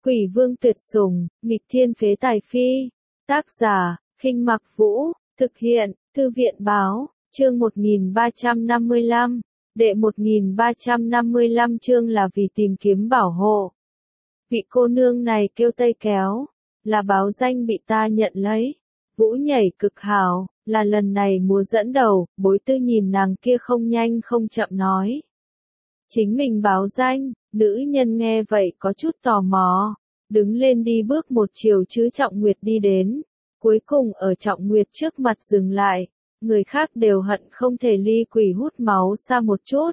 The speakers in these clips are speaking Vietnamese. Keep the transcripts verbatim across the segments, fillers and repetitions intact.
Quỷ vương tuyệt sủng, nghịch thiên phế tài phi. Tác giả, Khinh Mặc Vũ, thực hiện, Thư viện báo, chương một nghìn ba trăm năm mươi lăm, đệ một nghìn ba trăm năm mươi lăm chương là vì tìm kiếm bảo hộ. Vị cô nương này kêu Tây Kéo, là báo danh bị ta nhận lấy. Vũ nhảy cực hảo, là lần này múa dẫn đầu, Bối Tư nhìn nàng kia không nhanh không chậm nói. Chính mình báo danh, nữ nhân nghe vậy có chút tò mò, đứng lên đi bước một chiều chứ Trọng Nguyệt đi đến, cuối cùng ở Trọng Nguyệt trước mặt dừng lại, người khác đều hận không thể ly quỷ hút máu xa một chút.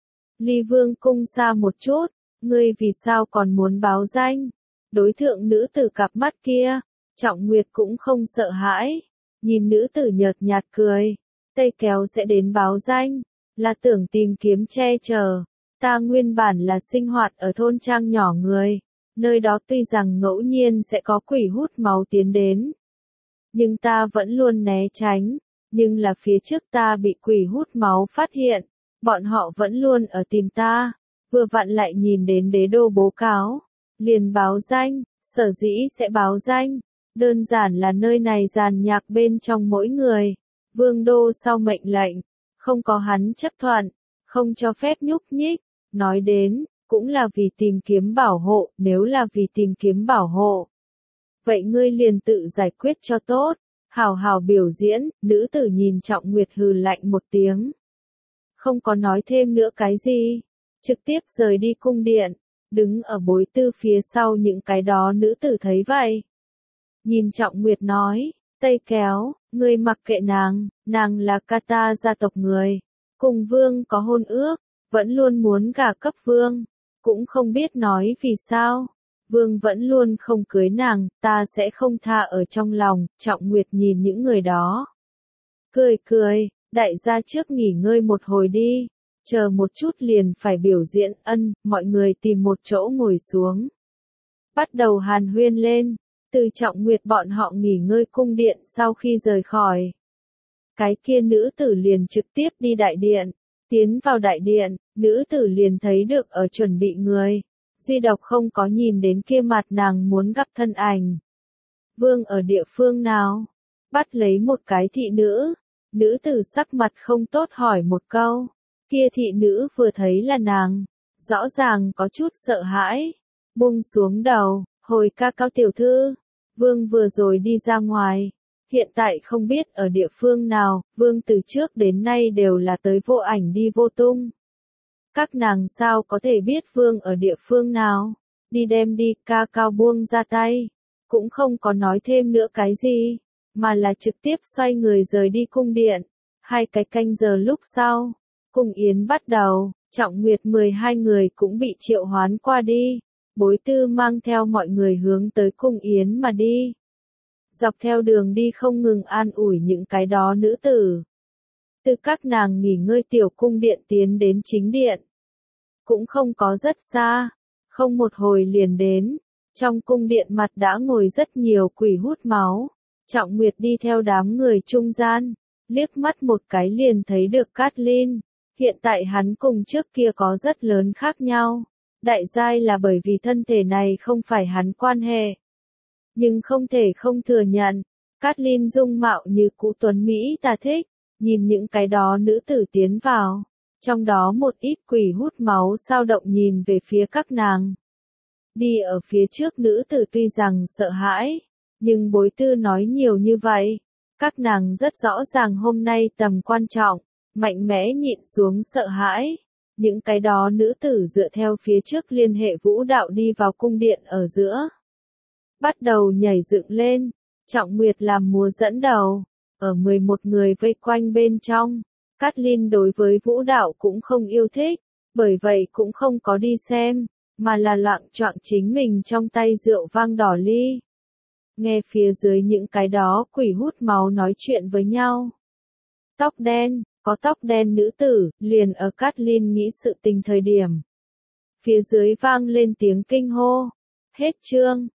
Ly vương cung xa một chút, ngươi vì sao còn muốn báo danh? Đối thượng nữ tử cặp mắt kia, Trọng Nguyệt cũng không sợ hãi, nhìn nữ tử nhợt nhạt cười, Tây Kéo sẽ đến báo danh, là tưởng tìm kiếm che chở. Ta nguyên bản là sinh hoạt ở thôn trang nhỏ người, nơi đó tuy rằng ngẫu nhiên sẽ có quỷ hút máu tiến đến. Nhưng ta vẫn luôn né tránh, nhưng là phía trước ta bị quỷ hút máu phát hiện, bọn họ vẫn luôn ở tìm ta, vừa vặn lại nhìn đến đế đô bố cáo, liền báo danh, sở dĩ sẽ báo danh, đơn giản là nơi này giàn nhạc bên trong mỗi người, vương đô sau mệnh lệnh, không có hắn chấp thuận, không cho phép nhúc nhích. Nói đến, cũng là vì tìm kiếm bảo hộ, nếu là vì tìm kiếm bảo hộ. Vậy ngươi liền tự giải quyết cho tốt, hào hào biểu diễn, nữ tử nhìn Trọng Nguyệt hừ lạnh một tiếng. Không có nói thêm nữa cái gì, trực tiếp rời đi cung điện, đứng ở Bối Tư phía sau những cái đó nữ tử thấy vậy. Nhìn Trọng Nguyệt nói, Tây Kéo, ngươi mặc kệ nàng, nàng là Kata gia tộc người, cùng vương có hôn ước. Vẫn luôn muốn gả cấp vương, cũng không biết nói vì sao, vương vẫn luôn không cưới nàng, ta sẽ không tha ở trong lòng, Trọng Nguyệt nhìn những người đó. Cười cười, đại gia trước nghỉ ngơi một hồi đi, chờ một chút liền phải biểu diễn ân, mọi người tìm một chỗ ngồi xuống. Bắt đầu hàn huyên lên, từ Trọng Nguyệt bọn họ nghỉ ngơi cung điện sau khi rời khỏi. Cái kia nữ tử liền trực tiếp đi đại điện. Tiến vào đại điện, nữ tử liền thấy được ở chuẩn bị người, duy độc không có nhìn đến kia mặt nàng muốn gặp thân ảnh. Vương ở địa phương nào? Bắt lấy một cái thị nữ, nữ tử sắc mặt không tốt hỏi một câu, kia thị nữ vừa thấy là nàng, rõ ràng có chút sợ hãi, buông xuống đầu, hồi ca cao tiểu thư, vương vừa rồi đi ra ngoài. Hiện tại không biết ở địa phương nào, vương từ trước đến nay đều là tới vô ảnh đi vô tung. Các nàng sao có thể biết vương ở địa phương nào, đi đem đi, ca cao buông ra tay, cũng không có nói thêm nữa cái gì, mà là trực tiếp xoay người rời đi cung điện. Hai cái canh giờ lúc sau, cung yến bắt đầu, Trọng Nguyệt mười hai người cũng bị triệu hoán qua đi, Bối Tư mang theo mọi người hướng tới cung yến mà đi. Dọc theo đường đi không ngừng an ủi những cái đó nữ tử. Từ các nàng nghỉ ngơi tiểu cung điện tiến đến chính điện. Cũng không có rất xa, không một hồi liền đến. Trong cung điện mặt đã ngồi rất nhiều quỷ hút máu. Trọng Nguyệt đi theo đám người trung gian, liếc mắt một cái liền thấy được Cát Linh. Hiện tại hắn cùng trước kia có rất lớn khác nhau. Đại giai là bởi vì thân thể này không phải hắn quan hệ. Nhưng không thể không thừa nhận, Cát Linh dung mạo như cũ tuấn Mỹ ta thích, nhìn những cái đó nữ tử tiến vào, trong đó một ít quỷ hút máu sao động nhìn về phía các nàng. Đi ở phía trước nữ tử tuy rằng sợ hãi, nhưng Bối Tư nói nhiều như vậy, các nàng rất rõ ràng hôm nay tầm quan trọng, mạnh mẽ nhịn xuống sợ hãi. Những cái đó nữ tử dựa theo phía trước liên hệ vũ đạo đi vào cung điện ở giữa. Bắt đầu nhảy dựng lên, Trọng Nguyệt làm múa dẫn đầu, ở mười một người vây quanh bên trong, Cát Linh đối với vũ đạo cũng không yêu thích, bởi vậy cũng không có đi xem, mà là loạng choạng chính mình trong tay rượu vang đỏ ly. Nghe phía dưới những cái đó quỷ hút máu nói chuyện với nhau. Tóc đen, có tóc đen nữ tử, liền ở Cát Linh nghĩ sự tình thời điểm. Phía dưới vang lên tiếng kinh hô, hết chương.